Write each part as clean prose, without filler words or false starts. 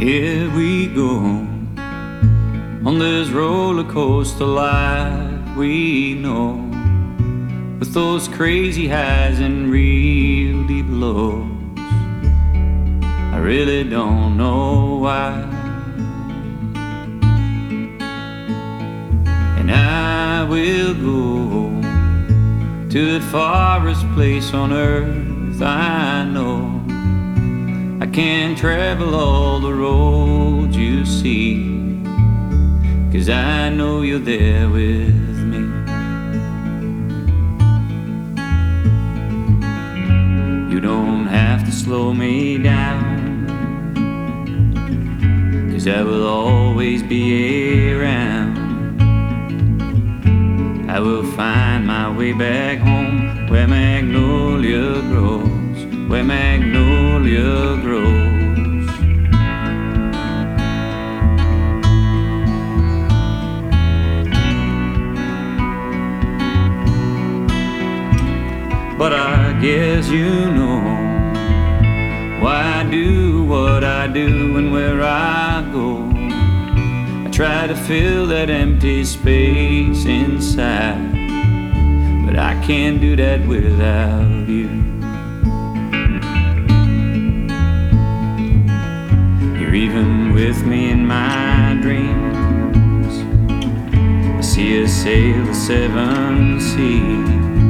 Here we go on this roller coaster life we know, with those crazy highs and real deep lows. I really don't know why, and I will go to the farthest place on earth I know. I can't travel all the roads you see, 'cause I know you're there with me. You don't have to slow me down, 'cause I will always be around. I will find my way back home, where magnolia grows, where magnolia grows. But I guess you know why I do what I do and where I go. I try to fill that empty space inside, but I can't do that without you. You're even with me in my dreams. I see us sail the seven seas.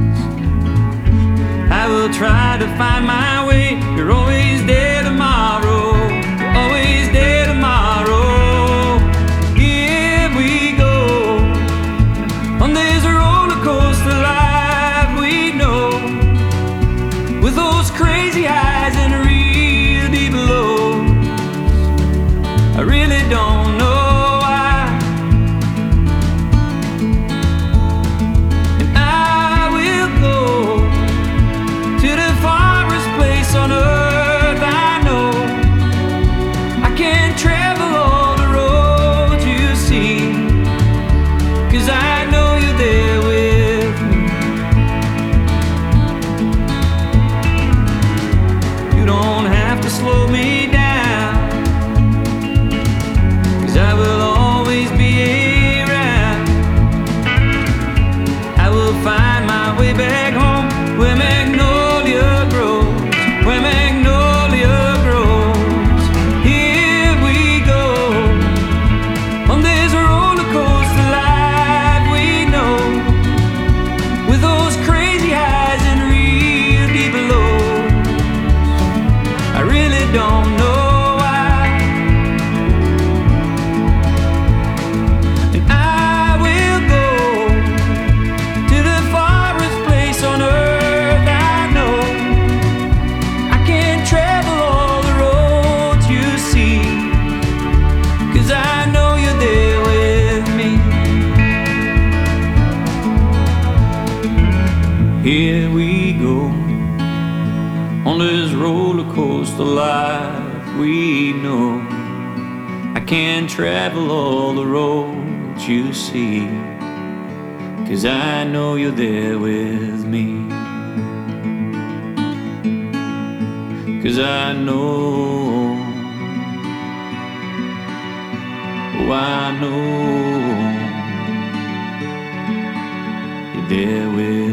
I will try to find my way. You're always there tomorrow. You're always there tomorrow. Here we go on this roller coaster life we know, with those crazy highs and real deep lows. I really don't know why, and I will go to the farthest place on earth I know. I can't travel all the roads you see, 'cause I know you're there with me. You don't have to slow me down, 'cause I will always be around. I will find my way back home, where magnolia grows, where magnolia grows. Here we go on this roller coaster life we know, with those crazy highs and real deep lows. I really don't know why, and I will go to the farthest place on earth I know. I can't travel all the roads you see, 'cause I know you're there with me. Here we go on this roller coaster life we know. I can't travel all the roads you see, 'cause I know you're there with me. 'Cause I know, oh I know you're there with me.